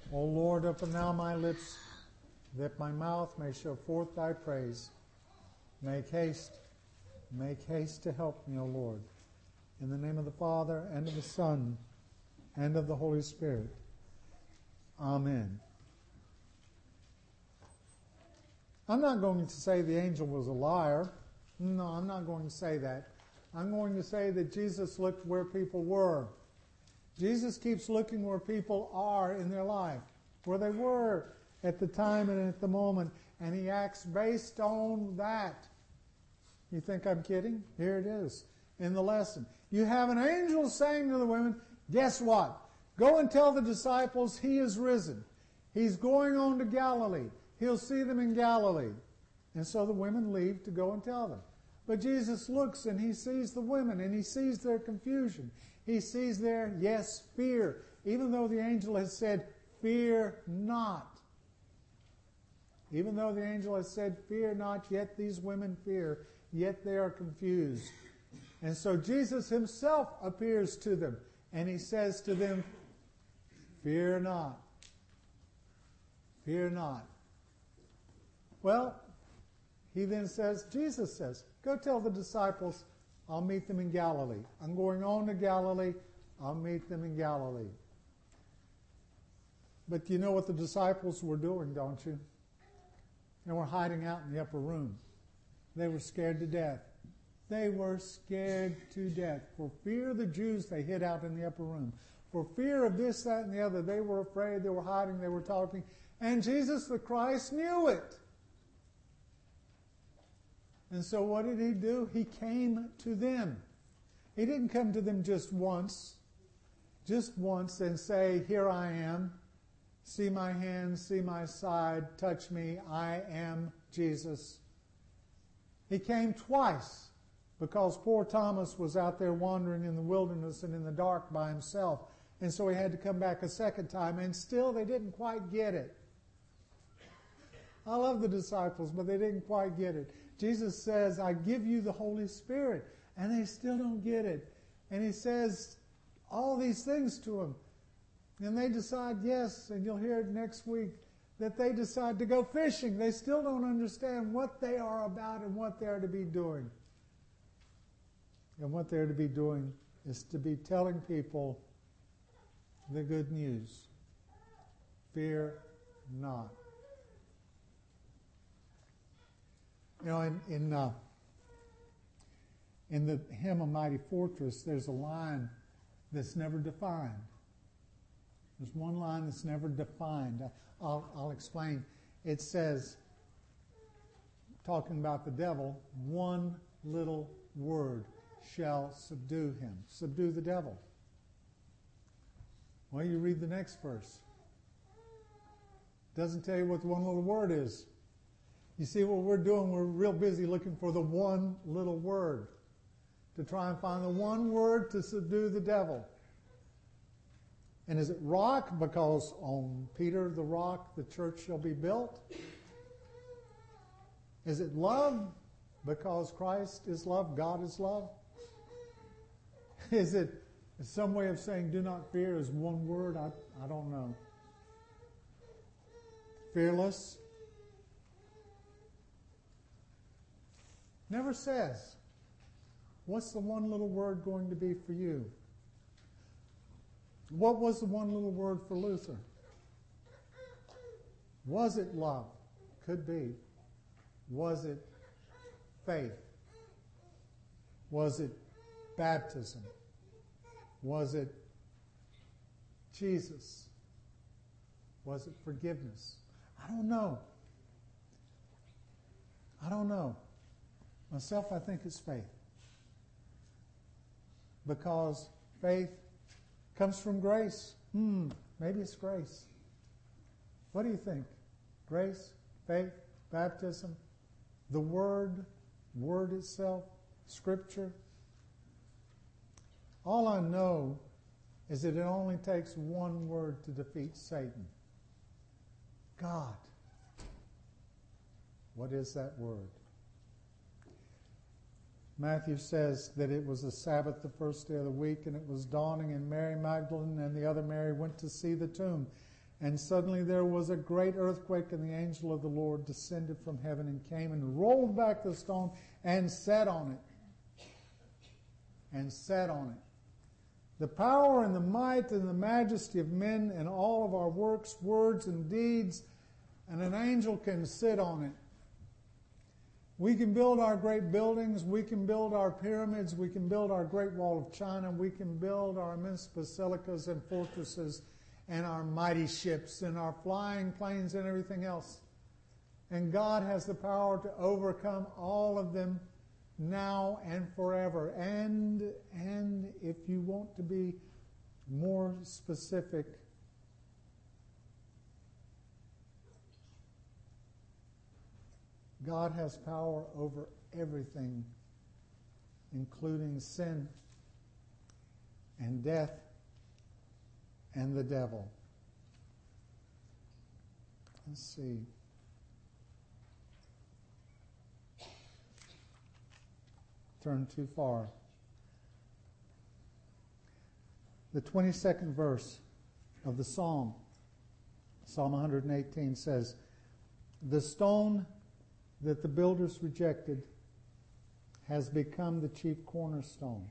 O Lord, open thou my lips, that my mouth may show forth thy praise. Make haste to help me, O Lord. In the name of the Father, and of the Son, and of the Holy Spirit. Amen. I'm not going to say the angel was a liar. No, I'm not going to say that. I'm going to say that Jesus looked where people were. Jesus keeps looking where people are in their life, where they were at the time and at the moment, and He acts based on that. You think I'm kidding? Here it is in the lesson. You have an angel saying to the women, guess what? Go and tell the disciples He is risen. He's going on to Galilee. He'll see them in Galilee. And so the women leave to go and tell them. But Jesus looks and He sees the women and He sees their confusion. He sees their, yes, fear. Even though the angel has said, fear not. Even though the angel has said, fear not, yet these women fear, yet they are confused. And so Jesus Himself appears to them and He says to them, fear not. Fear not. Well, He then says, Jesus says, go tell the disciples, I'll meet them in Galilee. I'm going on to Galilee. I'll meet them in Galilee. But you know what the disciples were doing, don't you? They were hiding out in the upper room. They were scared to death. They were scared to death. For fear of the Jews, they hid out in the upper room. For fear of this, that, and the other, they were afraid, they were hiding, they were talking. And Jesus the Christ knew it. And so what did He do? He came to them. He didn't come to them just once and say, here I am, see my hands, see my side, touch me, I am Jesus. He came twice because poor Thomas was out there wandering in the wilderness and in the dark by himself. And so He had to come back a second time, and still they didn't quite get it. I love the disciples, but they didn't quite get it. Jesus says, I give you the Holy Spirit, and they still don't get it. And He says all these things to them. And they decide, yes, and you'll hear it next week, that they decide to go fishing. They still don't understand what they are about and what they're to be doing. And what they're to be doing is to be telling people the good news. Fear not. You know, in the hymn, A Mighty Fortress, there's a line that's never defined. There's one line that's never defined. I'll explain. It says, talking about the devil, one little word shall subdue him. Subdue the devil. Well, you read the next verse. It doesn't tell you what the one little word is. You see what we're doing? We're real busy looking for the one little word, to try and find the one word to subdue the devil. And is it rock? Because on Peter the rock the church shall be built. Is it love? Because Christ is love, God is love. Is it some way of saying do not fear is one word? I don't know. Fearless. Never says, what's the one little word going to be for you? What was the one little word for Luther? Was it love? Could be. Was it faith? Was it baptism? Was it Jesus? Was it forgiveness? I don't know. Myself, I think it's faith. Because faith comes from grace. Maybe it's grace. What do you think? Grace, faith, baptism, the Word itself, Scripture. All I know is that it only takes one word to defeat Satan. God. What is that word? Matthew says that it was the Sabbath, the first day of the week, and it was dawning, and Mary Magdalene and the other Mary went to see the tomb. And suddenly there was a great earthquake, and the angel of the Lord descended from heaven and came and rolled back the stone and sat on it. And sat on it. The power and the might and the majesty of men and all of our works, words, and deeds, and an angel can sit on it. We can build our great buildings, we can build our pyramids, we can build our Great Wall of China, we can build our immense basilicas and fortresses and our mighty ships and our flying planes and everything else. And God has the power to overcome all of them now and forever. And if you want to be more specific, God has power over everything, including sin and death and the devil. Let's see. Turn too far. The 22nd verse of the Psalm, Psalm 118 says, "The stone that the builders rejected has become the chief cornerstone."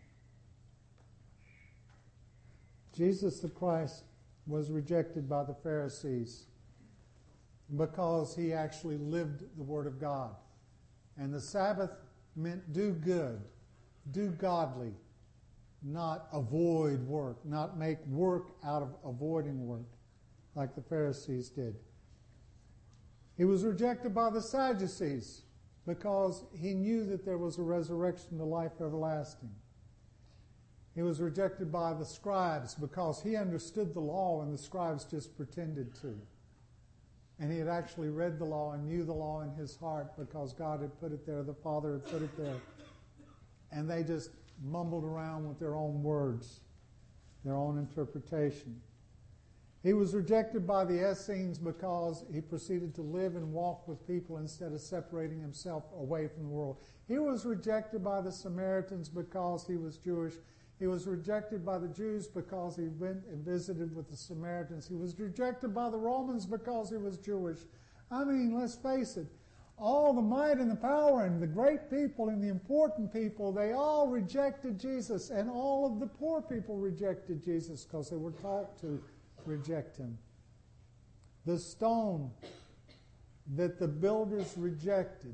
Jesus the Christ was rejected by the Pharisees because he actually lived the Word of God. And the Sabbath meant do good, do godly, not avoid work, not make work out of avoiding work like the Pharisees did. He was rejected by the Sadducees because he knew that there was a resurrection to life everlasting. He was rejected by the scribes because he understood the law and the scribes just pretended to. And he had actually read the law and knew the law in his heart because God had put it there, the Father had put it there. And they just mumbled around with their own words, their own interpretation. He was rejected by the Essenes because he proceeded to live and walk with people instead of separating himself away from the world. He was rejected by the Samaritans because he was Jewish. He was rejected by the Jews because he went and visited with the Samaritans. He was rejected by the Romans because he was Jewish. I mean, let's face it, all the might and the power and the great people and the important people, they all rejected Jesus. And all of the poor people rejected Jesus because they were taught to reject him. The stone that the builders rejected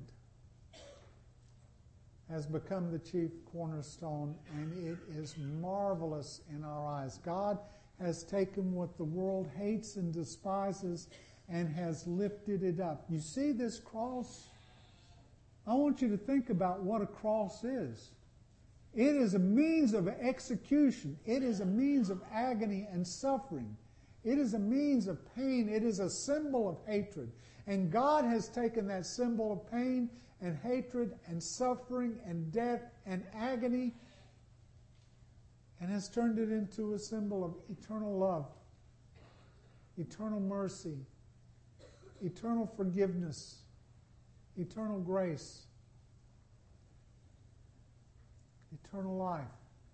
has become the chief cornerstone, and it is marvelous in our eyes. God has taken what the world hates and despises and has lifted it up. You see this cross? I want you to think about what a cross is. It is a means of execution. It is a means of agony and suffering. It is a means of pain. It is a symbol of hatred. And God has taken that symbol of pain and hatred and suffering and death and agony and has turned it into a symbol of eternal love, eternal mercy, eternal forgiveness, eternal grace, eternal life.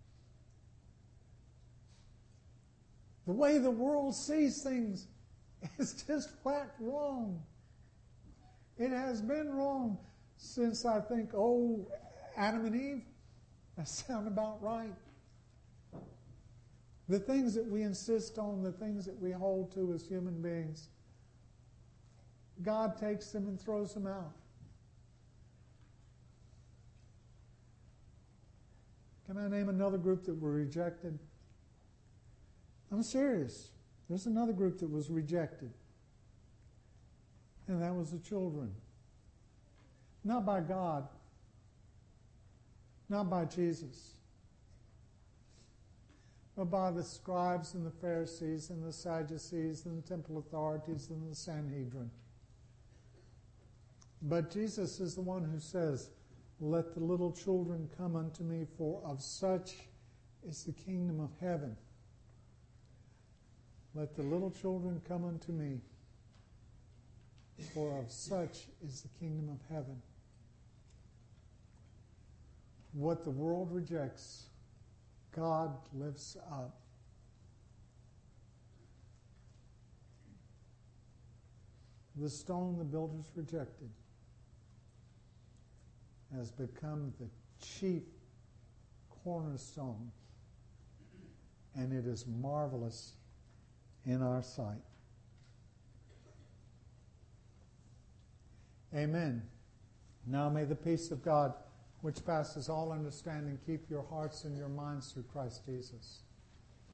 The way the world sees things is just flat wrong. It has been wrong since, I think, Adam and Eve. That sounds about right. The things that we insist on, the things that we hold to as human beings, God takes them and throws them out. Can I name another group that were rejected? I'm serious. There's another group that was rejected. And that was the children. Not by God. Not by Jesus. But by the scribes and the Pharisees and the Sadducees and the temple authorities and the Sanhedrin. But Jesus is the one who says, "Let the little children come unto me, for of such is the kingdom of heaven." Let the little children come unto me, for of such is the kingdom of heaven. What the world rejects, God lifts up. the stone the builders rejected, has become the chief cornerstone, and it is marvelous in our sight. Amen. Now may the peace of God, which passes all understanding, keep your hearts and your minds through Christ Jesus.